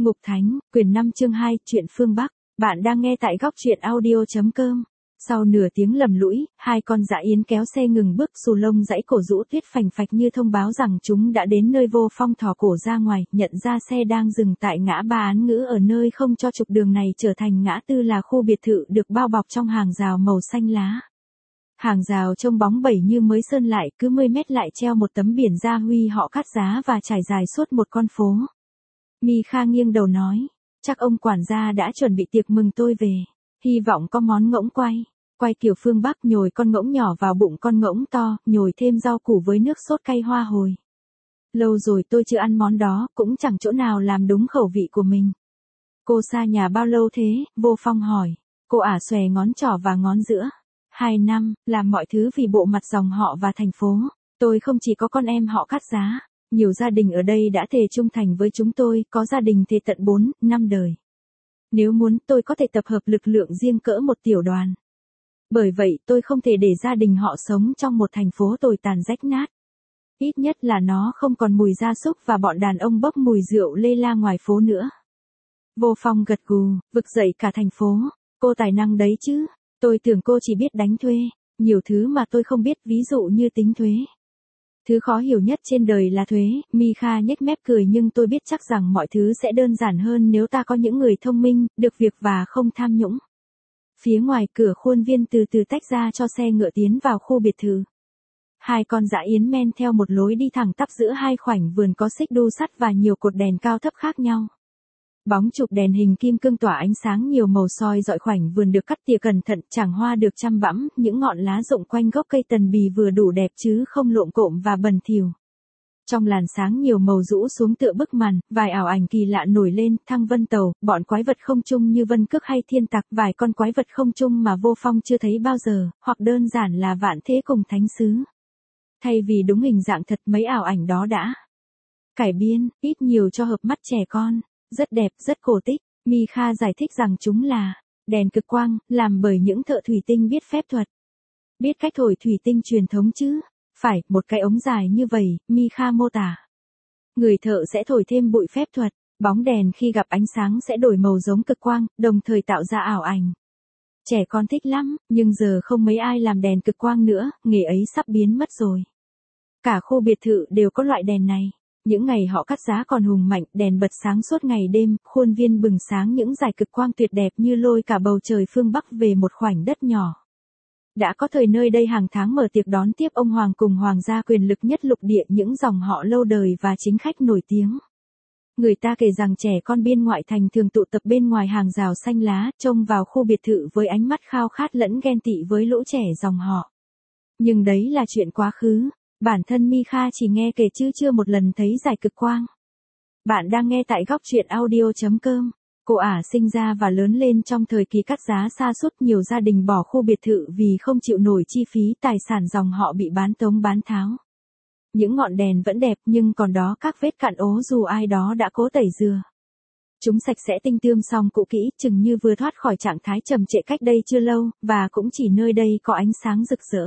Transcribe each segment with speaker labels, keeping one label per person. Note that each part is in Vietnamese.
Speaker 1: Ngục Thánh, quyển 5 chương 2, truyện phương Bắc. Bạn đang nghe tại góc truyện audio.com. Sau nửa tiếng lầm lũi, hai con dã yến kéo xe ngừng bước, xù lông dãy cổ rũ tuyết phành phạch như thông báo rằng chúng đã đến nơi. Vô Phong thò cổ ra ngoài, nhận ra xe đang dừng tại ngã ba Án Ngữ, ở nơi không cho trục đường này trở thành ngã tư là khu biệt thự được bao bọc trong hàng rào màu xanh lá. Hàng rào trông bóng bẩy như mới sơn lại, cứ 10 mét lại treo một tấm biển gia huy họ cắt giá và trải dài suốt một con phố. Mi Kha nghiêng đầu nói, chắc ông quản gia đã chuẩn bị tiệc mừng tôi về, hy vọng có món ngỗng quay kiểu phương Bắc, nhồi con ngỗng nhỏ vào bụng con ngỗng to, nhồi thêm rau củ với nước sốt cay hoa hồi. Lâu rồi tôi chưa ăn món đó, cũng chẳng chỗ nào làm đúng khẩu vị của mình. Cô xa nhà bao lâu thế? Vô Phong hỏi. Cô ả xòe ngón trỏ và ngón giữa. 2 năm, làm mọi thứ vì bộ mặt dòng họ và thành phố. Tôi không chỉ có con em họ cắt giá. Nhiều gia đình ở đây đã thề trung thành với chúng tôi, có gia đình thề tận 4, 5 đời. Nếu muốn, tôi có thể tập hợp lực lượng riêng cỡ một tiểu đoàn. Bởi vậy, tôi không thể để gia đình họ sống trong một thành phố tồi tàn rách nát. Ít nhất là nó không còn mùi gia súc và bọn đàn ông bốc mùi rượu lê la ngoài phố nữa. Vô Phong gật gù, vực dậy cả thành phố. Cô tài năng đấy chứ. Tôi tưởng cô chỉ biết đánh thuê. Nhiều thứ mà tôi không biết, ví dụ như tính thuế. Thứ khó hiểu nhất trên đời là thuế. Mi Kha nhếch mép cười, nhưng tôi biết chắc rằng mọi thứ sẽ đơn giản hơn nếu ta có những người thông minh, được việc và không tham nhũng. Phía ngoài cửa khuôn viên từ từ tách ra cho xe ngựa tiến vào khu biệt thự. Hai con dã yến men theo một lối đi thẳng tắp giữa hai khoảnh vườn có xích đu sắt và nhiều cột đèn cao thấp khác nhau. Bóng chụp đèn hình kim cương tỏa ánh sáng nhiều màu soi dọi khoảnh vườn được cắt tỉa cẩn thận, tràng hoa được chăm bẵm, những ngọn lá rụng quanh gốc cây tần bì vừa đủ đẹp chứ không lộm cộm và bẩn thỉu. Trong làn sáng nhiều màu rũ xuống tựa bức màn, vài ảo ảnh kỳ lạ nổi lên, thăng vân tàu, bọn quái vật không trung như Vân Cước hay Thiên Tặc, vài con quái vật không trung mà Vô Phong chưa thấy bao giờ, hoặc đơn giản là Vạn Thế cùng Thánh Sứ. Thay vì đúng hình dạng thật, mấy ảo ảnh đó đã cải biên, ít nhiều cho hợp mắt trẻ con. Rất đẹp, rất cổ tích. Mi Kha giải thích rằng chúng là đèn cực quang, làm bởi những thợ thủy tinh biết phép thuật. Biết cách thổi thủy tinh truyền thống chứ? Phải, một cái ống dài như vậy, Mi Kha mô tả. Người thợ sẽ thổi thêm bụi phép thuật, bóng đèn khi gặp ánh sáng sẽ đổi màu giống cực quang, đồng thời tạo ra ảo ảnh. Trẻ con thích lắm, nhưng giờ không mấy ai làm đèn cực quang nữa, nghề ấy sắp biến mất rồi. Cả khu biệt thự đều có loại đèn này. Những ngày họ cắt giá còn hùng mạnh, đèn bật sáng suốt ngày đêm, khuôn viên bừng sáng những dải cực quang tuyệt đẹp như lôi cả bầu trời phương Bắc về một khoảnh đất nhỏ. Đã có thời nơi đây hàng tháng mở tiệc đón tiếp ông hoàng cùng hoàng gia quyền lực nhất lục địa, những dòng họ lâu đời và chính khách nổi tiếng. Người ta kể rằng trẻ con biên ngoại thành thường tụ tập bên ngoài hàng rào xanh lá, trông vào khu biệt thự với ánh mắt khao khát lẫn ghen tị với lũ trẻ dòng họ. Nhưng đấy là chuyện quá khứ. Bản thân Mi Kha chỉ nghe kể chứ chưa một lần thấy dải cực quang. Bạn đang nghe tại góc truyện audio.com. Cô ả sinh ra và lớn lên trong thời kỳ cắt giá sa sút, nhiều gia đình bỏ khu biệt thự vì không chịu nổi chi phí, tài sản dòng họ bị bán tống bán tháo. Những ngọn đèn vẫn đẹp nhưng còn đó các vết cặn ố dù ai đó đã cố tẩy rửa. Chúng sạch sẽ tinh tươm xong cũ kỹ, chừng như vừa thoát khỏi trạng thái trầm trệ cách đây chưa lâu, và cũng chỉ nơi đây có ánh sáng rực rỡ.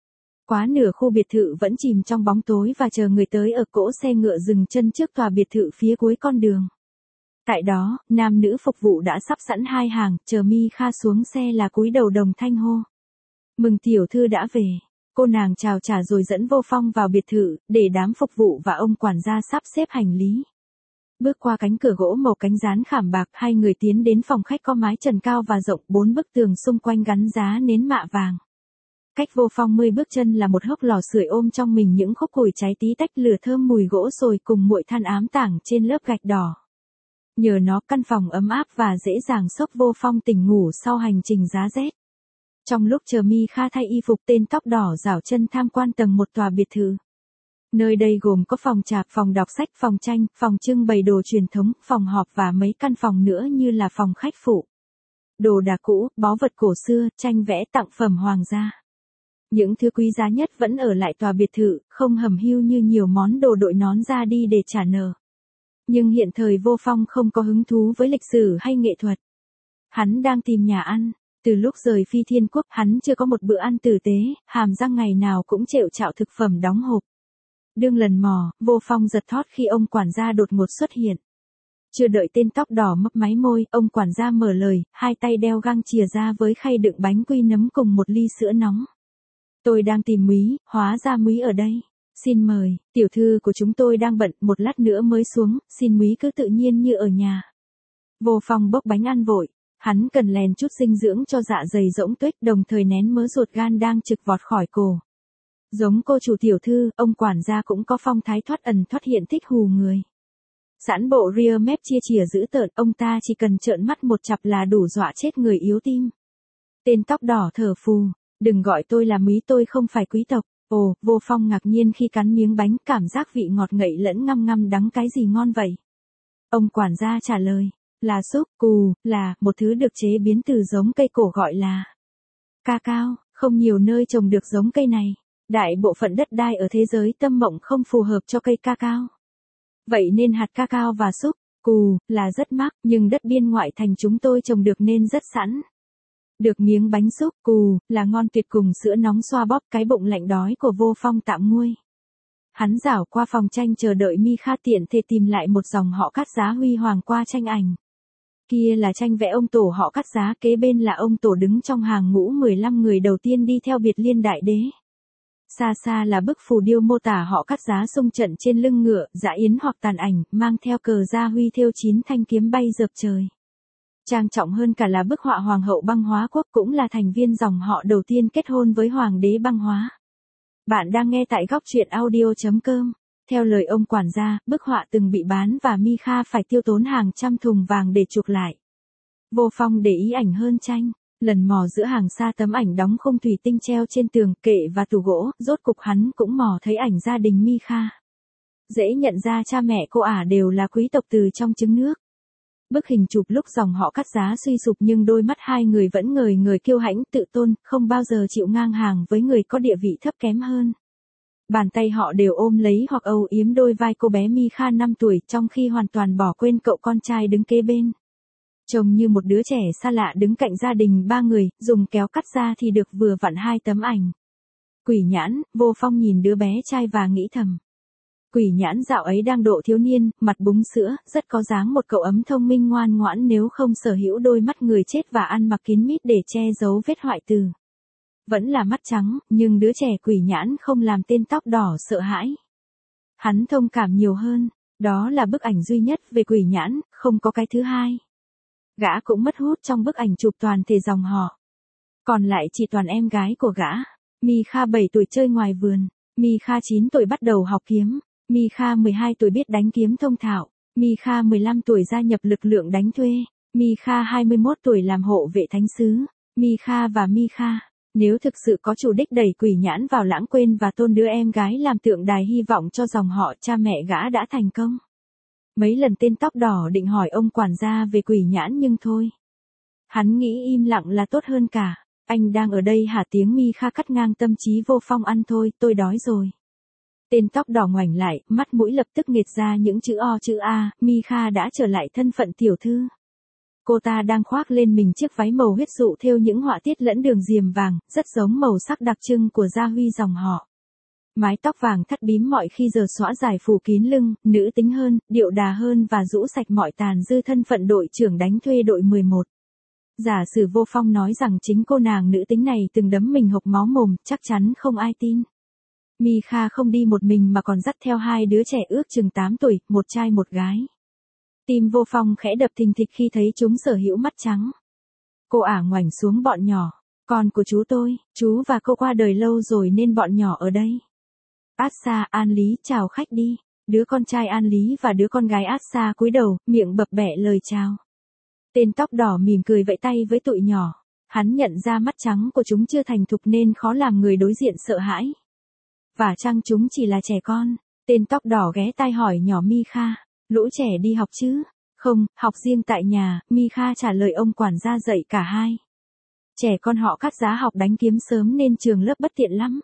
Speaker 1: Quá nửa khu biệt thự vẫn chìm trong bóng tối và chờ người tới ở cỗ xe ngựa dừng chân trước tòa biệt thự phía cuối con đường. Tại đó, nam nữ phục vụ đã sắp sẵn hai hàng, chờ Mi Kha xuống xe là cúi đầu đồng thanh hô. Mừng tiểu thư đã về. Cô nàng chào trả rồi dẫn Vô Phong vào biệt thự, để đám phục vụ và ông quản gia sắp xếp hành lý. Bước qua cánh cửa gỗ màu cánh dán khảm bạc, hai người tiến đến phòng khách có mái trần cao và rộng, 4 bức tường xung quanh gắn giá nến mạ vàng. Cách Vô Phong 10 bước chân là một hốc lò sưởi ôm trong mình những khúc củi cháy tí tách lửa thơm mùi gỗ sồi cùng muội than ám tảng trên lớp gạch đỏ. Nhờ nó, căn phòng ấm áp và dễ dàng xốc Vô Phong tỉnh ngủ sau hành trình giá rét. Trong lúc chờ Mi Kha thay y phục, tên tóc đỏ rảo chân tham quan tầng 1 tòa biệt thự. Nơi đây gồm có phòng trà, phòng đọc sách, phòng tranh, phòng trưng bày đồ truyền thống, phòng họp và mấy căn phòng nữa như là phòng khách phụ. Đồ đạc cũ, báu vật cổ xưa, tranh vẽ, tặng phẩm hoàng gia. Những thứ quý giá nhất vẫn ở lại tòa biệt thự, không hầm hiu như nhiều món đồ đội nón ra đi để trả nợ. Nhưng hiện thời Vô Phong không có hứng thú với lịch sử hay nghệ thuật. Hắn đang tìm nhà ăn. Từ lúc rời Phi Thiên Quốc, hắn chưa có một bữa ăn tử tế, hàm răng ngày nào cũng trệu trạo thực phẩm đóng hộp. Đương lần mò, Vô Phong giật thót khi ông quản gia đột ngột xuất hiện. Chưa đợi tên tóc đỏ mấp máy môi, ông quản gia mở lời, hai tay đeo găng chìa ra với khay đựng bánh quy nấm cùng một ly sữa nóng. Tôi đang tìm Múy, hóa ra Múy ở đây. Xin mời, tiểu thư của chúng tôi đang bận, một lát nữa mới xuống, xin Múy cứ tự nhiên như ở nhà. Vô Phong bốc bánh ăn vội, hắn cần lèn chút dinh dưỡng cho dạ dày rỗng tuếch, đồng thời nén mớ ruột gan đang trực vọt khỏi cổ. Giống cô chủ tiểu thư, ông quản gia cũng có phong thái thoát ẩn thoát hiện thích hù người. Sẵn bộ ria mép chia chìa dữ tợn, ông ta chỉ cần trợn mắt một chặp là đủ dọa chết người yếu tim. Tên tóc đỏ thở phù, đừng gọi tôi là Múy, tôi không phải quý tộc. Ồ, Vô Phong ngạc nhiên khi cắn miếng bánh, cảm giác vị ngọt ngậy lẫn ngăm ngăm đắng, cái gì ngon vậy? Ông quản gia trả lời, là súp, cù, là một thứ được chế biến từ giống cây cổ gọi là cacao, không nhiều nơi trồng được giống cây này. Đại bộ phận đất đai ở thế giới Tâm Mộng không phù hợp cho cây cacao. Vậy nên hạt cacao và súp, cù, là rất mắc, nhưng đất biên ngoại thành chúng tôi trồng được nên rất sẵn. Được miếng bánh súp, cù, là ngon tuyệt cùng sữa nóng xoa bóp, cái bụng lạnh đói của Vô Phong tạm nguôi. Hắn rảo qua phòng tranh chờ đợi Mikha tiện thể tìm lại một dòng họ Cát Giá huy hoàng qua tranh ảnh. Kia là tranh vẽ ông tổ họ Cát Giá, kế bên là ông tổ đứng trong hàng ngũ 15 người đầu tiên đi theo Biệt Liên Đại Đế. Xa xa là bức phù điêu mô tả họ Cát Giá xung trận trên lưng ngựa, dã yến hoặc tàn ảnh, mang theo cờ gia huy thêu 9 thanh kiếm bay dợp trời. Trang trọng hơn cả là bức họa Hoàng hậu Băng Hóa Quốc, cũng là thành viên dòng họ đầu tiên kết hôn với Hoàng đế Băng Hóa. Bạn đang nghe tại góc truyện audio.com. Theo lời ông quản gia, bức họa từng bị bán và Mikha phải tiêu tốn hàng trăm thùng vàng để chuộc lại. Vô Phong để ý ảnh hơn tranh. Lần mò giữa hàng xa tấm ảnh đóng khung thủy tinh treo trên tường, kệ và tủ gỗ, rốt cục hắn cũng mò thấy ảnh gia đình Mikha. Dễ nhận ra cha mẹ cô ả đều là quý tộc từ trong trứng nước. Bức hình chụp lúc dòng họ Cát Giá suy sụp, nhưng đôi mắt hai người vẫn ngời ngời kiêu hãnh tự tôn, không bao giờ chịu ngang hàng với người có địa vị thấp kém hơn. Bàn tay họ đều ôm lấy hoặc âu yếm đôi vai cô bé Mikha 5 tuổi, trong khi hoàn toàn bỏ quên cậu con trai đứng kế bên. Trông như một đứa trẻ xa lạ đứng cạnh gia đình 3 người, dùng kéo cắt ra thì được vừa vặn 2 tấm ảnh. Quỷ Nhãn, Vô Phong nhìn đứa bé trai và nghĩ thầm. Quỷ Nhãn dạo ấy đang độ thiếu niên, mặt búng sữa, rất có dáng một cậu ấm thông minh ngoan ngoãn nếu không sở hữu đôi mắt người chết và ăn mặc kín mít để che giấu vết hoại tử. Vẫn là mắt trắng, nhưng đứa trẻ Quỷ Nhãn không làm tên tóc đỏ sợ hãi. Hắn thông cảm nhiều hơn, đó là bức ảnh duy nhất về Quỷ Nhãn, không có cái thứ hai. Gã cũng mất hút trong bức ảnh chụp toàn thể dòng họ. Còn lại chỉ toàn em gái của gã. Mikha 7 tuổi chơi ngoài vườn. Mikha 9 tuổi bắt đầu học kiếm. Mikha 12 tuổi biết đánh kiếm thông thạo. Mikha 15 tuổi gia nhập lực lượng đánh thuê. Mikha 21 tuổi làm hộ vệ thánh sứ. Mikha và Mikha, nếu thực sự có chủ đích đẩy Quỷ Nhãn vào lãng quên và tôn đứa em gái làm tượng đài hy vọng cho dòng họ, cha mẹ gã đã thành công. Mấy lần tên tóc đỏ định hỏi ông quản gia về Quỷ Nhãn nhưng thôi. Hắn nghĩ im lặng là tốt hơn cả. Anh đang ở đây hả? Tiếng Mikha cắt ngang tâm trí Vô Phong. Ăn thôi, tôi đói rồi. Tên tóc đỏ ngoảnh lại, mắt mũi lập tức nghệt ra những chữ O chữ A. Mikha đã trở lại thân phận tiểu thư. Cô ta đang khoác lên mình chiếc váy màu huyết dụ thêu những họa tiết lẫn đường diềm vàng, rất giống màu sắc đặc trưng của gia huy dòng họ. Mái tóc vàng thắt bím mọi khi giờ xõa dài phủ kín lưng, nữ tính hơn, điệu đà hơn và rũ sạch mọi tàn dư thân phận đội trưởng đánh thuê đội 11. Giả sử Vô Phong nói rằng chính cô nàng nữ tính này từng đấm mình hộc máu mồm, chắc chắn không ai tin. Mikha không đi một mình mà còn dắt theo 2 đứa trẻ ước chừng 8 tuổi, một trai một gái. Tim Vô Phong khẽ đập thình thịch khi thấy chúng sở hữu mắt trắng. Cô ả ngoảnh xuống bọn nhỏ. Con của chú tôi, chú và cô qua đời lâu rồi nên bọn nhỏ ở đây. Asa, An Lý, chào khách đi. Đứa con trai An Lý và đứa con gái Asa cúi đầu, miệng bập bẹ lời chào. Tên tóc đỏ mỉm cười vẫy tay với tụi nhỏ. Hắn nhận ra mắt trắng của chúng chưa thành thục nên khó làm người đối diện sợ hãi. Và chăng chúng chỉ là trẻ con? Tên tóc đỏ ghé tai hỏi nhỏ Mikha. Lũ trẻ đi học chứ? Không, học riêng tại nhà, Mikha trả lời. Ông quản gia dạy cả hai. Trẻ con họ Cát Giá học đánh kiếm sớm nên trường lớp bất tiện lắm.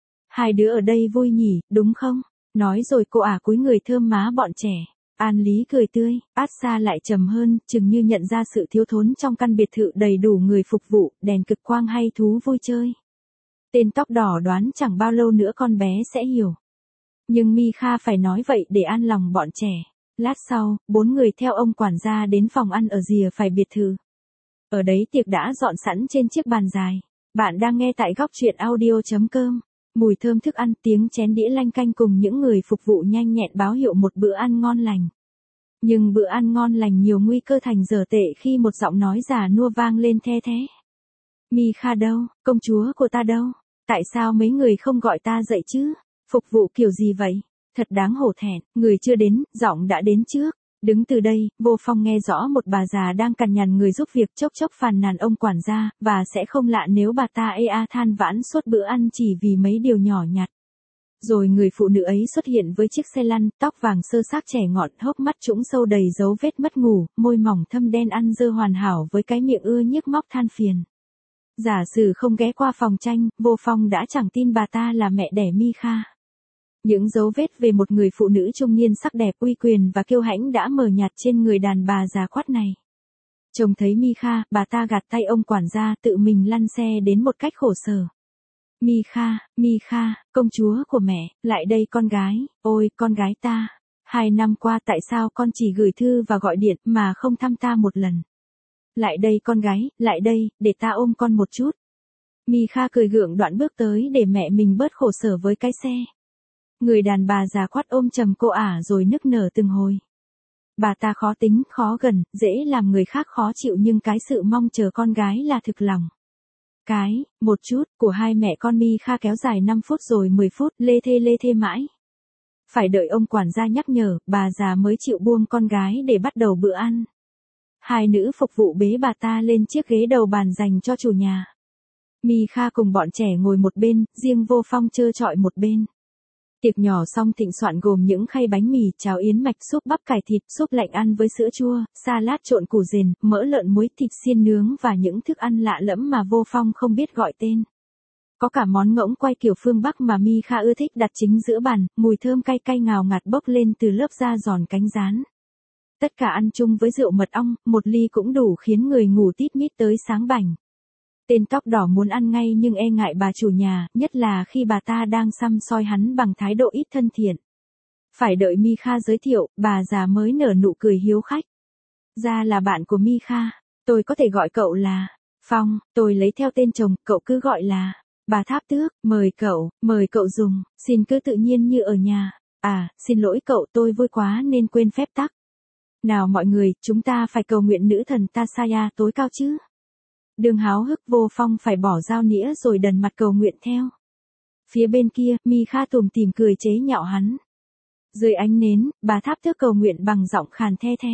Speaker 1: 2 đứa ở đây vui nhỉ, đúng không? Nói rồi cô ả cúi người thơm má bọn trẻ. An Lý cười tươi, Asa lại trầm hơn, chừng như nhận ra sự thiếu thốn trong căn biệt thự đầy đủ người phục vụ, đèn cực quang hay thú vui chơi. Tên tóc đỏ đoán chẳng bao lâu nữa con bé sẽ hiểu. Nhưng Mikha phải nói vậy để an lòng bọn trẻ. Lát sau, 4 người theo ông quản gia đến phòng ăn ở rìa phải biệt thự. Ở đấy tiệc đã dọn sẵn trên chiếc bàn dài. Bạn đang nghe tại góc truyện audio.com. Mùi thơm thức ăn, tiếng chén đĩa lanh canh cùng những người phục vụ nhanh nhẹn báo hiệu một bữa ăn ngon lành. Nhưng bữa ăn ngon lành nhiều nguy cơ thành dở tệ khi một giọng nói già nua vang lên the thế. Mikha đâu, công chúa của ta đâu? Tại sao mấy người không gọi ta dậy chứ? Phục vụ kiểu gì vậy? Thật đáng hổ thẹn, người chưa đến, giọng đã đến trước. Đứng từ đây, Vô Phong nghe rõ một bà già đang cằn nhằn người giúp việc chốc chốc phàn nàn ông quản gia, và sẽ không lạ nếu bà ta than vãn suốt bữa ăn chỉ vì mấy điều nhỏ nhặt. Rồi người phụ nữ ấy xuất hiện với chiếc xe lăn, tóc vàng sơ xác trẻ ngọn, hốc mắt trũng sâu đầy dấu vết mất ngủ, môi mỏng thâm đen ăn dơ hoàn hảo với cái miệng ưa nhức móc than phiền. Giả sử không ghé qua phòng tranh, Vô Phong đã chẳng tin bà ta là mẹ đẻ Mikha. Những dấu vết về một người phụ nữ trung niên sắc đẹp uy quyền và kiêu hãnh đã mờ nhạt trên người đàn bà già quắt này. Trông thấy Mikha, bà ta gạt tay ông quản gia tự mình lăn xe đến một cách khổ sở. Mikha, công chúa của mẹ, lại đây con gái, ôi con gái ta. 2 năm qua tại sao con chỉ gửi thư và gọi điện mà không thăm ta một lần? Lại đây con gái, lại đây, để ta ôm con một chút. Mikha cười gượng đoạn bước tới để mẹ mình bớt khổ sở với cái xe. Người đàn bà già quắt ôm chầm cô rồi nức nở từng hồi. Bà ta khó tính, khó gần, dễ làm người khác khó chịu nhưng cái sự mong chờ con gái là thực lòng. Một chút, của hai mẹ con Mikha kéo dài 5 phút rồi 10 phút, lê thê mãi. Phải đợi ông quản gia nhắc nhở, bà già mới chịu buông con gái để bắt đầu bữa ăn. 2 nữ phục vụ bế bà ta lên chiếc ghế đầu bàn dành cho chủ nhà. Mikha cùng bọn trẻ ngồi một bên, riêng Vô Phong trơ trọi một bên. Tiệc nhỏ xong thịnh soạn gồm những khay bánh mì, cháo yến mạch, súp bắp cải thịt, súp lạnh ăn với sữa chua, salad trộn củ dền, mỡ lợn muối, thịt xiên nướng và những thức ăn lạ lẫm mà Vô Phong không biết gọi tên. Có cả món ngỗng quay kiểu phương Bắc mà Mikha ưa thích đặt chính giữa bàn, mùi thơm cay cay ngào ngạt bốc lên từ lớp da giòn cánh rán. Tất cả ăn chung với rượu mật ong, một ly cũng đủ khiến người ngủ tít mít tới sáng bảnh. Tên tóc đỏ muốn ăn ngay nhưng e ngại bà chủ nhà, nhất là khi bà ta đang săm soi hắn bằng thái độ ít thân thiện. Phải đợi Mikha giới thiệu, bà già mới nở nụ cười hiếu khách. Ra là bạn của Mikha, tôi có thể gọi cậu là Phong, tôi lấy theo tên chồng, cậu cứ gọi là bà Tháp Tước, mời cậu dùng, xin cứ tự nhiên như ở nhà. Xin lỗi cậu, tôi vui quá nên quên phép tắc. Nào mọi người, chúng ta phải cầu nguyện nữ thần Tasaya tối cao chứ. Đường háo hức Vô Phong phải bỏ dao nĩa rồi đần mặt cầu nguyện theo. Phía bên kia, Mikha tủm tỉm cười chế nhạo hắn. Dưới ánh nến, bà Tháp Tước cầu nguyện bằng giọng khàn the thế.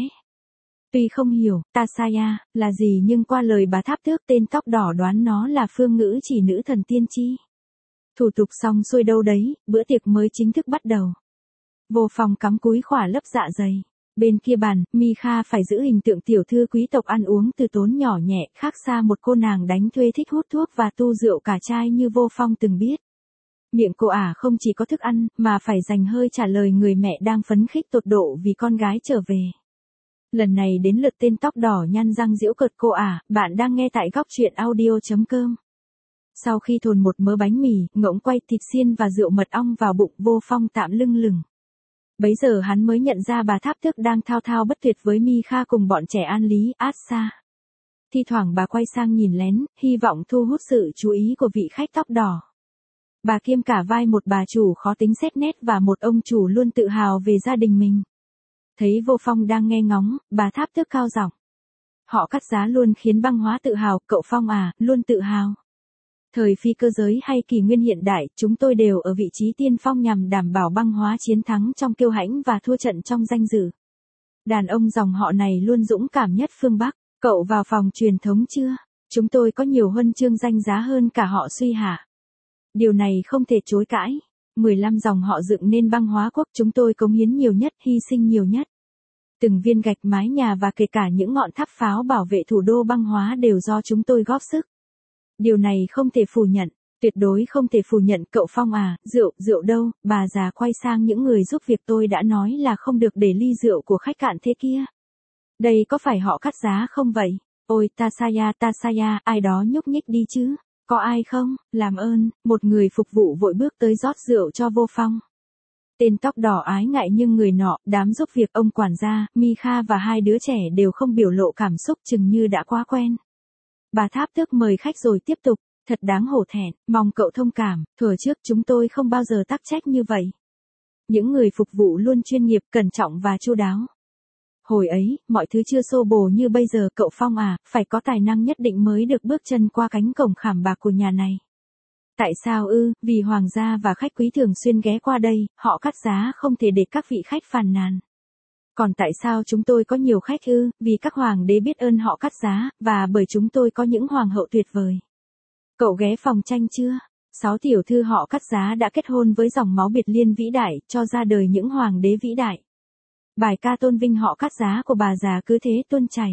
Speaker 1: Tuy không hiểu, Tasaya, là gì nhưng qua lời bà Tháp Tước tên tóc đỏ đoán nó là phương ngữ chỉ nữ thần tiên tri. Thủ tục xong xuôi đâu đấy, bữa tiệc mới chính thức bắt đầu. Vô Phong cắm cúi khỏa lấp dạ dày. Bên kia bàn, Mikha phải giữ hình tượng tiểu thư quý tộc ăn uống từ tốn nhỏ nhẹ, khác xa một cô nàng đánh thuê thích hút thuốc và tu rượu cả chai như Vô Phong từng biết. Miệng cô không chỉ có thức ăn, mà phải dành hơi trả lời người mẹ đang phấn khích tột độ vì con gái trở về. Lần này đến lượt tên tóc đỏ nhăn răng giễu cợt cô bạn đang nghe tại góc truyện audio.com. Sau khi thồn một mớ bánh mì, ngỗng quay, thịt xiên và rượu mật ong vào bụng, Vô Phong tạm lưng lửng. Bấy giờ hắn mới nhận ra bà Tháp Tước đang thao thao bất tuyệt với Mikha cùng bọn trẻ An Lý, Asa. Thi thoảng bà quay sang nhìn lén, hy vọng thu hút sự chú ý của vị khách tóc đỏ. Bà kiêm cả vai một bà chủ khó tính xét nét và một ông chủ luôn tự hào về gia đình mình. Thấy Vô Phong đang nghe ngóng, bà Tháp Tước cao giọng. Họ cắt giá luôn khiến băng hóa tự hào, cậu Phong luôn tự hào. Thời phi cơ giới hay kỷ nguyên hiện đại, chúng tôi đều ở vị trí tiên phong nhằm đảm bảo băng hóa chiến thắng trong kiêu hãnh và thua trận trong danh dự. Đàn ông dòng họ này luôn dũng cảm nhất phương Bắc. Cậu vào phòng truyền thống chưa? Chúng tôi có nhiều huân chương danh giá hơn cả họ Suy hạ. Điều này không thể chối cãi. 15 dòng họ dựng nên băng hóa quốc, chúng tôi cống hiến nhiều nhất, hy sinh nhiều nhất. Từng viên gạch mái nhà và kể cả những ngọn tháp pháo bảo vệ thủ đô băng hóa đều do chúng tôi góp sức. Điều này không thể phủ nhận, tuyệt đối không thể phủ nhận. Cậu Phong rượu đâu? Bà già quay sang những người giúp việc, tôi đã nói là không được để ly rượu của khách cạn thế kia. Đây có phải họ cắt giá không vậy? Ôi Tasaya, ai đó nhúc nhích đi chứ? Có ai không? Làm ơn, một người phục vụ vội bước tới rót rượu cho Vô Phong. Tên tóc đỏ ái ngại nhưng người nọ, đám giúp việc ông quản gia, Mikha và hai đứa trẻ đều không biểu lộ cảm xúc chừng như đã quá quen. Bà Tháp Tước mời khách rồi tiếp tục, thật đáng hổ thẹn, mong cậu thông cảm, thuở trước chúng tôi không bao giờ tắc trách như vậy. Những người phục vụ luôn chuyên nghiệp, cẩn trọng và chu đáo. Hồi ấy, mọi thứ chưa xô bồ như bây giờ cậu Phong à, phải có tài năng nhất định mới được bước chân qua cánh cổng khảm bạc của nhà này. Tại sao ư, vì hoàng gia và khách quý thường xuyên ghé qua đây, họ cắt giá không thể để các vị khách phàn nàn. Còn tại sao chúng tôi có nhiều khách ư, vì các hoàng đế biết ơn họ cắt giá, và bởi chúng tôi có những hoàng hậu tuyệt vời. Cậu ghé phòng tranh chưa? 6 tiểu thư họ cắt giá đã kết hôn với dòng máu biệt liên vĩ đại, cho ra đời những hoàng đế vĩ đại. Bài ca tôn vinh họ cắt giá của bà già cứ thế tuôn chảy.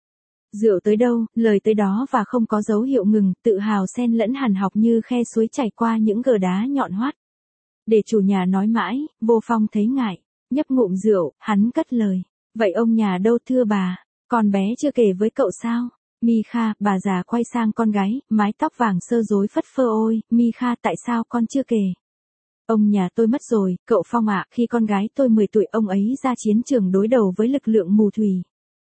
Speaker 1: Rượu tới đâu, lời tới đó và không có dấu hiệu ngừng, tự hào xen lẫn hàn học như khe suối chảy qua những gờ đá nhọn hoắt. Để chủ nhà nói mãi, Vô Phong thấy ngại, nhấp ngụm rượu, hắn cất lời. Vậy ông nhà đâu thưa bà, con bé chưa kể với cậu sao? Mikha, bà già quay sang con gái, mái tóc vàng sơ rối phất phơ ôi, Mikha tại sao con chưa kể? Ông nhà tôi mất rồi, cậu Phong ạ, khi con gái tôi 10 tuổi ông ấy ra chiến trường đối đầu với lực lượng mù thủy.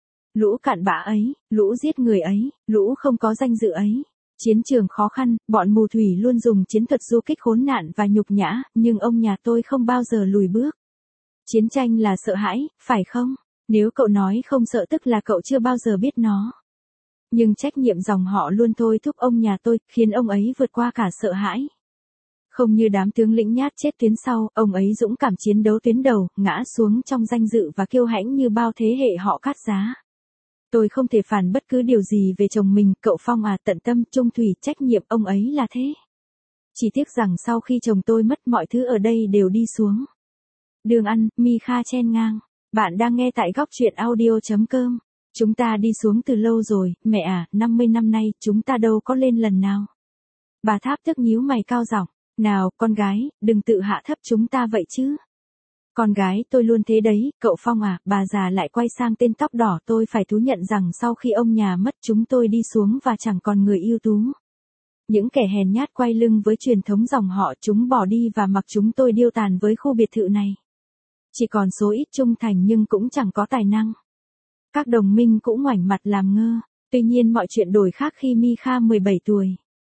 Speaker 1: Lũ cặn bã ấy, lũ giết người ấy, lũ không có danh dự ấy. Chiến trường khó khăn, bọn mù thủy luôn dùng chiến thuật du kích khốn nạn và nhục nhã, nhưng ông nhà tôi không bao giờ lùi bước. Chiến tranh là sợ hãi, phải không? Nếu cậu nói không sợ tức là cậu chưa bao giờ biết nó. Nhưng trách nhiệm dòng họ luôn thôi thúc ông nhà tôi, khiến ông ấy vượt qua cả sợ hãi. Không như đám tướng lĩnh nhát chết tuyến sau, ông ấy dũng cảm chiến đấu tuyến đầu, ngã xuống trong danh dự và kiêu hãnh như bao thế hệ họ cắt giá. Tôi không thể phản bất cứ điều gì về chồng mình, cậu Phong à, tận tâm, trung thủy, trách nhiệm ông ấy là thế. Chỉ tiếc rằng sau khi chồng tôi mất mọi thứ ở đây đều đi xuống. Đường ăn, Mikha chen ngang. Bạn đang nghe tại góc truyện audio.com. Chúng ta đi xuống từ lâu rồi, mẹ à, 50 năm nay, chúng ta đâu có lên lần nào. Bà Tháp Tước nhíu mày cao giọng, nào, con gái, đừng tự hạ thấp chúng ta vậy chứ. Con gái tôi luôn thế đấy, cậu Phong à, bà già lại quay sang tên tóc đỏ, tôi phải thú nhận rằng sau khi ông nhà mất chúng tôi đi xuống và chẳng còn người ưu tú. Những kẻ hèn nhát quay lưng với truyền thống dòng họ chúng bỏ đi và mặc chúng tôi điêu tàn với khu biệt thự này. Chỉ còn số ít trung thành nhưng cũng chẳng có tài năng. Các đồng minh cũng ngoảnh mặt làm ngơ, tuy nhiên mọi chuyện đổi khác khi Mikha 17 tuổi.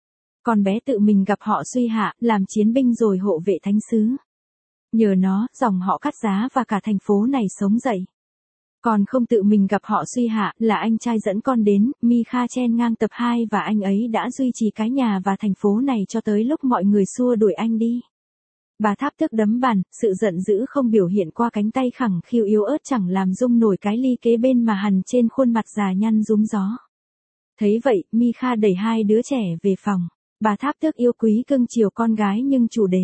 Speaker 1: Con bé tự mình gặp họ suy hạ, làm chiến binh rồi hộ vệ thánh sứ. Nhờ nó, dòng họ cắt giá và cả thành phố này sống dậy. Còn không tự mình gặp họ suy hạ, là anh trai dẫn con đến, Mikha chen ngang tập 2 và anh ấy đã duy trì cái nhà và thành phố này cho tới lúc mọi người xua đuổi anh đi. Bà Tháp Tước đấm bàn, sự giận dữ không biểu hiện qua cánh tay khẳng khiu yếu ớt chẳng làm rung nổi cái ly kế bên mà hằn trên khuôn mặt già nhăn rúm gió. Thấy vậy, Mikha đẩy hai đứa trẻ về phòng. Bà Tháp Tước yêu quý cưng chiều con gái nhưng chủ đề.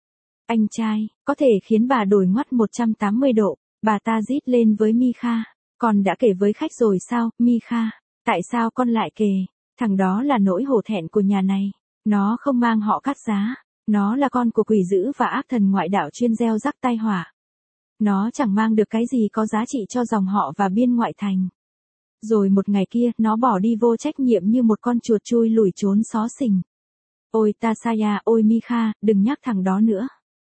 Speaker 1: Anh trai, có thể khiến bà đổi ngoắt 180 độ, bà ta rít lên với Mikha. Con đã kể với khách rồi sao, Mikha? Tại sao con lại kể? Thằng đó là nỗi hổ thẹn của nhà này. Nó không mang họ cắt giá. Nó là con của quỷ dữ và ác thần ngoại đạo chuyên gieo rắc tai họa. Nó chẳng mang được cái gì có giá trị cho dòng họ và biên ngoại thành. Rồi một ngày kia, nó bỏ đi vô trách nhiệm như một con chuột chui lủi trốn xó xỉnh. Ôi Tasaya, ôi Mikha, đừng nhắc thằng đó nữa.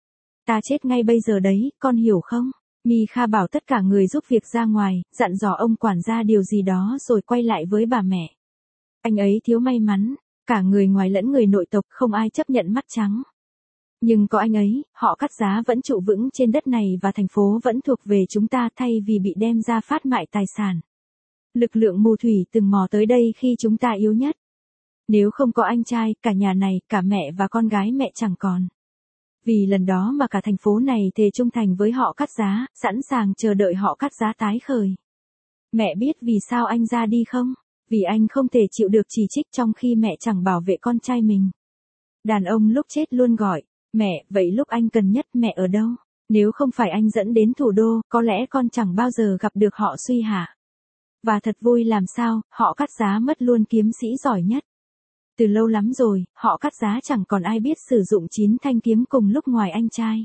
Speaker 1: Ta chết ngay bây giờ đấy, con hiểu không? Mikha bảo tất cả người giúp việc ra ngoài, dặn dò ông quản gia điều gì đó rồi quay lại với bà mẹ. Anh ấy thiếu may mắn, cả người ngoài lẫn người nội tộc không ai chấp nhận mắt trắng. Nhưng có anh ấy, họ cắt giá vẫn trụ vững trên đất này và thành phố vẫn thuộc về chúng ta thay vì bị đem ra phát mại tài sản. Lực lượng mù thủy từng mò tới đây khi chúng ta yếu nhất. Nếu không có anh trai, cả nhà này, cả mẹ và con gái mẹ chẳng còn. Vì lần đó mà cả thành phố này thề trung thành với họ cắt giá, sẵn sàng chờ đợi họ cắt giá tái khởi. Mẹ biết vì sao anh ra đi không? Vì anh không thể chịu được chỉ trích trong khi mẹ chẳng bảo vệ con trai mình. Đàn ông lúc chết luôn gọi, mẹ, vậy lúc anh cần nhất mẹ ở đâu? Nếu không phải anh dẫn đến thủ đô, có lẽ con chẳng bao giờ gặp được họ suy hạ. Và thật vui làm sao, họ cắt giá mất luôn kiếm sĩ giỏi nhất. Từ lâu lắm rồi, họ cắt giá chẳng còn ai biết sử dụng 9 thanh kiếm cùng lúc ngoài anh trai.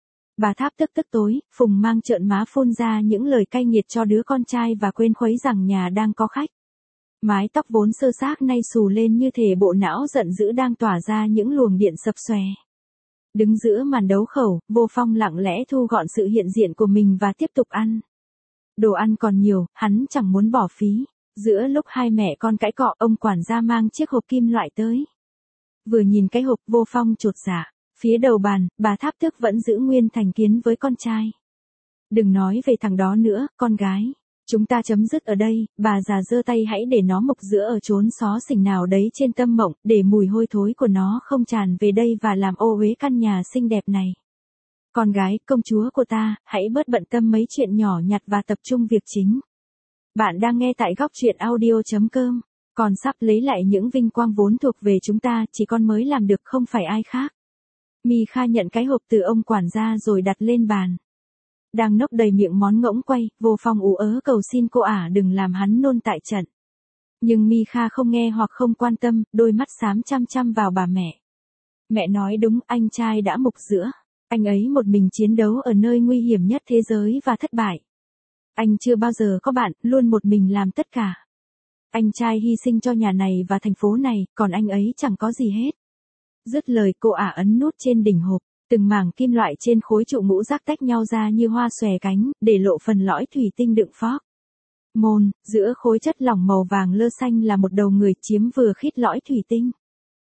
Speaker 1: Bà Tháp Tước tức tối, Phùng mang trợn má phun ra những lời cay nghiệt cho đứa con trai và quên khuấy rằng nhà đang có khách. Mái tóc vốn sơ xác nay xù lên như thể bộ não giận dữ đang tỏa ra những luồng điện sập xòe. Đứng giữa màn đấu khẩu, Vô Phong lặng lẽ thu gọn sự hiện diện của mình và tiếp tục ăn. Đồ ăn còn nhiều, hắn chẳng muốn bỏ phí. Giữa lúc hai mẹ con cãi cọ, ông quản gia mang chiếc hộp kim loại tới. Vừa nhìn cái hộp, Vô Phong chột dạ. Phía đầu bàn, bà Tháp Tước vẫn giữ nguyên thành kiến với con trai. Đừng nói về thằng đó nữa, con gái. Chúng ta chấm dứt ở đây, bà già giơ tay hãy để nó mục giữa ở chốn xó xỉnh nào đấy trên tâm mộng, để mùi hôi thối của nó không tràn về đây và làm ô uế căn nhà xinh đẹp này. Con gái, công chúa của ta, hãy bớt bận tâm mấy chuyện nhỏ nhặt và tập trung việc chính. Bạn đang nghe tại góc truyện audio.com. Con sắp lấy lại những vinh quang vốn thuộc về chúng ta, chỉ con mới làm được không phải ai khác. Mikha nhận cái hộp từ ông quản gia rồi đặt lên bàn. Đang nốc đầy miệng món ngỗng quay, Vô Phong ú ớ cầu xin cô ả đừng làm hắn nôn tại trận. Nhưng Mikha không nghe hoặc không quan tâm, đôi mắt xám chăm chăm vào bà mẹ. Mẹ nói đúng, anh trai đã mục giữa. Anh ấy một mình chiến đấu ở nơi nguy hiểm nhất thế giới và thất bại. Anh chưa bao giờ có bạn, luôn một mình làm tất cả. Anh trai hy sinh cho nhà này và thành phố này, còn anh ấy chẳng có gì hết. Dứt lời, cô ả ấn nút trên đỉnh hộp. Từng mảng kim loại trên khối trụ ngũ giác tách nhau ra như hoa xòe cánh, để lộ phần lõi thủy tinh đựng phóc. Môn, giữa khối chất lỏng màu vàng lơ xanh là một đầu người chiếm vừa khít lõi thủy tinh.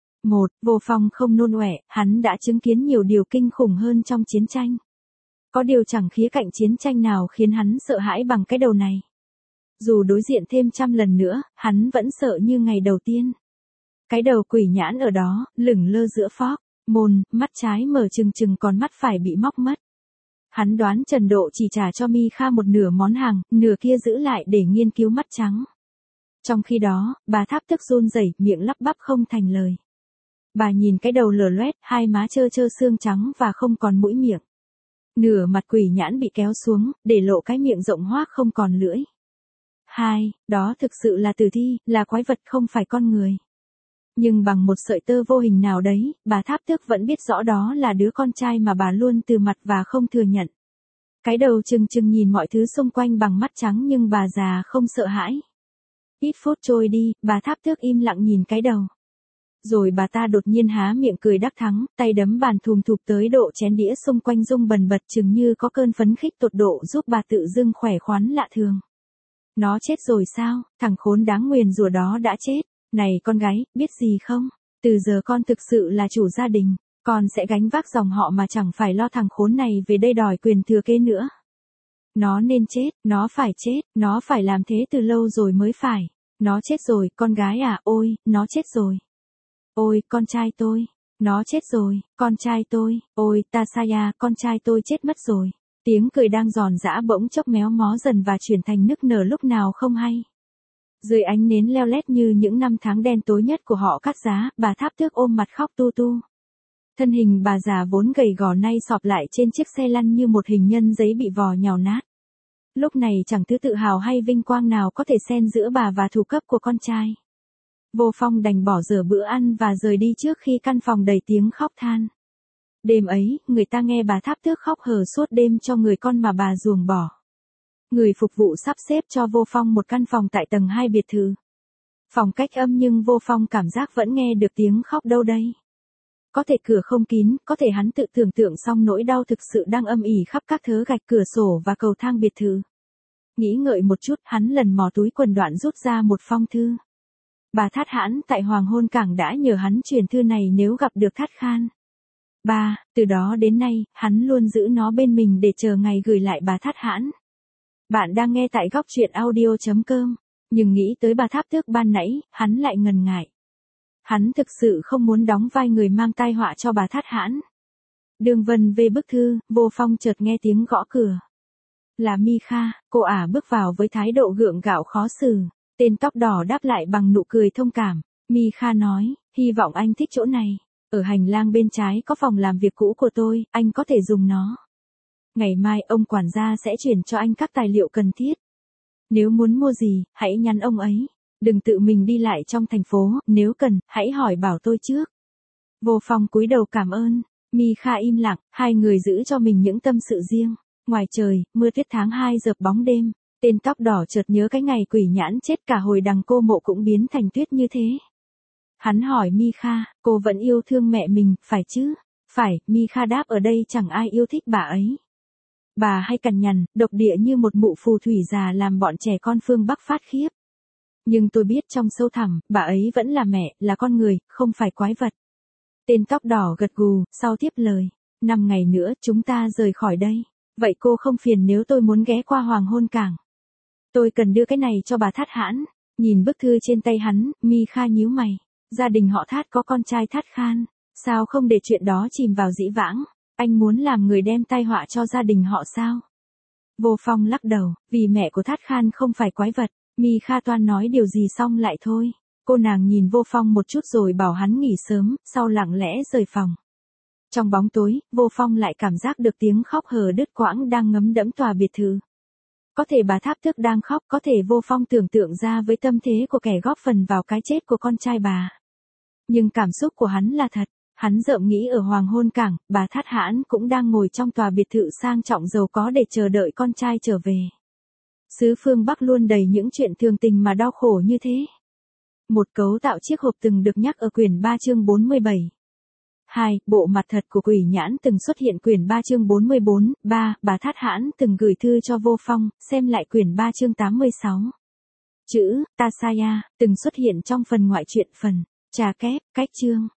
Speaker 1: Vô Phong không nôn ọe, hắn đã chứng kiến nhiều điều kinh khủng hơn trong chiến tranh. Có điều chẳng khía cạnh chiến tranh nào khiến hắn sợ hãi bằng cái đầu này. Dù đối diện thêm trăm lần nữa, hắn vẫn sợ như ngày đầu tiên. Cái đầu quỷ nhãn ở đó, lửng lơ giữa phóc. Mắt trái mở trừng trừng còn mắt phải bị móc mất. Hắn đoán Trần Độ chỉ trả cho Mikha một nửa món hàng, nửa kia giữ lại để nghiên cứu mắt trắng. Trong khi đó, bà Tháp Tước run rẩy, miệng lắp bắp không thành lời. Bà nhìn cái đầu lở loét, hai má trơ trơ xương trắng và không còn mũi miệng. Nửa mặt quỷ nhãn bị kéo xuống, để lộ cái miệng rộng hoác không còn lưỡi. Đó thực sự là tử thi, là quái vật không phải con người. Nhưng bằng một sợi tơ vô hình nào đấy, bà Tháp Tước vẫn biết rõ đó là đứa con trai mà bà luôn từ mặt và không thừa nhận. Cái đầu trừng trừng nhìn mọi thứ xung quanh bằng mắt trắng nhưng bà già không sợ hãi. Ít phút trôi đi, bà Tháp Tước im lặng nhìn cái đầu. Rồi bà ta đột nhiên há miệng cười đắc thắng, tay đấm bàn thùm thụp tới độ chén đĩa xung quanh rung bần bật chừng như có cơn phấn khích tột độ giúp bà tự dưng khỏe khoắn lạ thường. Nó chết rồi sao, thằng khốn đáng nguyền rủa đó đã chết. Này con gái, biết gì không? Từ giờ con thực sự là chủ gia đình, con sẽ gánh vác dòng họ mà chẳng phải lo thằng khốn này về đây đòi quyền thừa kế nữa. Nó nên chết, nó phải chết, nó phải làm thế từ lâu rồi mới phải. Nó chết rồi, con gái à, ôi, nó chết rồi. Ôi, con trai tôi. Nó chết rồi, con trai tôi. Ôi, Tasaya, con trai tôi chết mất rồi. Tiếng cười đang giòn giã bỗng chốc méo mó dần và chuyển thành nức nở lúc nào không hay. Dưới ánh nến leo lét như những năm tháng đen tối nhất của họ cắt giá, bà Tháp Tước ôm mặt khóc tu tu. Thân hình bà già vốn gầy gò nay sọp lại trên chiếc xe lăn như một hình nhân giấy bị vò nhào nát. Lúc này chẳng thứ tự hào hay vinh quang nào có thể xen giữa bà và thủ cấp của con trai. Vô Phong đành bỏ dở bữa ăn và rời đi trước khi căn phòng đầy tiếng khóc than. Đêm ấy, người ta nghe bà Tháp Tước khóc hờ suốt đêm cho người con mà bà ruồng bỏ. Người phục vụ sắp xếp cho Vô Phong một căn phòng tại tầng 2 biệt thự. Phòng cách âm nhưng Vô Phong cảm giác vẫn nghe được tiếng khóc đâu đây. Có thể cửa không kín, có thể hắn tự tưởng tượng xong nỗi đau thực sự đang âm ỉ khắp các thớ gạch cửa sổ và cầu thang biệt thự. Nghĩ ngợi một chút, hắn lần mò túi quần đoạn rút ra một phong thư. Bà Thát Hãn tại Hoàng Hôn Cảng đã nhờ hắn truyền thư này nếu gặp được Thát Khan. Từ đó đến nay, hắn luôn giữ nó bên mình để chờ ngày gửi lại bà Thát Hãn. Bạn đang nghe tại góc truyện audio.com, nhưng nghĩ tới bà Tháp Tước ban nãy, hắn lại ngần ngại. Hắn thực sự không muốn đóng vai người mang tai họa cho bà Thát Hãn. Đường vân về bức thư, Vô Phong chợt nghe tiếng gõ cửa. Là Mikha, cô ả bước vào với thái độ gượng gạo khó xử. Tên tóc đỏ đáp lại bằng nụ cười thông cảm. Mikha nói, hy vọng anh thích chỗ này. Ở hành lang bên trái có phòng làm việc cũ của tôi, anh có thể dùng nó. Ngày mai ông quản gia sẽ chuyển cho anh các tài liệu cần thiết. Nếu muốn mua gì, hãy nhắn ông ấy. Đừng tự mình đi lại trong thành phố, nếu cần, hãy hỏi bảo tôi trước. Vô Phong cúi đầu cảm ơn. Mikha im lặng, hai người giữ cho mình những tâm sự riêng. Ngoài trời, mưa tuyết tháng 2 dợp bóng đêm. Tên tóc đỏ chợt nhớ cái ngày quỷ nhãn chết cả hồi đằng cô mộ cũng biến thành tuyết như thế. Hắn hỏi Mikha, cô vẫn yêu thương mẹ mình, phải chứ? Phải, Mikha đáp, ở đây chẳng ai yêu thích bà ấy. Bà hay cằn nhằn, độc địa như một mụ phù thủy già làm bọn trẻ con phương Bắc phát khiếp. Nhưng tôi biết trong sâu thẳm, bà ấy vẫn là mẹ, là con người, không phải quái vật. Tên tóc đỏ gật gù, sau tiếp lời. 5 ngày nữa chúng ta rời khỏi đây. Vậy cô không phiền nếu tôi muốn ghé qua Hoàng Hôn Cảng? Tôi cần đưa cái này cho bà Thát Hãn. Nhìn bức thư trên tay hắn, Mikha nhíu mày. Gia đình họ Thát có con trai Thát Khan. Sao không để chuyện đó chìm vào dĩ vãng? Anh muốn làm người đem tai họa cho gia đình họ sao? Vô Phong lắc đầu, vì mẹ của Thát Khan không phải quái vật. Mikha toan nói điều gì xong lại thôi. Cô nàng nhìn Vô Phong một chút rồi bảo hắn nghỉ sớm, sau lặng lẽ rời phòng. Trong bóng tối, Vô Phong lại cảm giác được tiếng khóc hờ đứt quãng đang ngấm đẫm tòa biệt thự. Có thể bà Tháp Thức đang khóc, có thể Vô Phong tưởng tượng ra với tâm thế của kẻ góp phần vào cái chết của con trai bà. Nhưng cảm xúc của hắn là thật. Hắn rợm nghĩ ở Hoàng Hôn Cảng, bà Thát Hãn cũng đang ngồi trong tòa biệt thự sang trọng giàu có để chờ đợi con trai trở về. Xứ phương Bắc luôn đầy những chuyện thường tình mà đau khổ như thế. Một cấu tạo chiếc hộp từng được nhắc ở quyển 3 chương 47. 2. Bộ mặt thật của quỷ nhãn từng xuất hiện quyển 3 chương 44. 3. Bà Thát Hãn từng gửi thư cho Vô Phong, xem lại quyển 3 chương 86. Chữ Tasaya từng xuất hiện trong phần ngoại truyện phần trà kép, cách chương.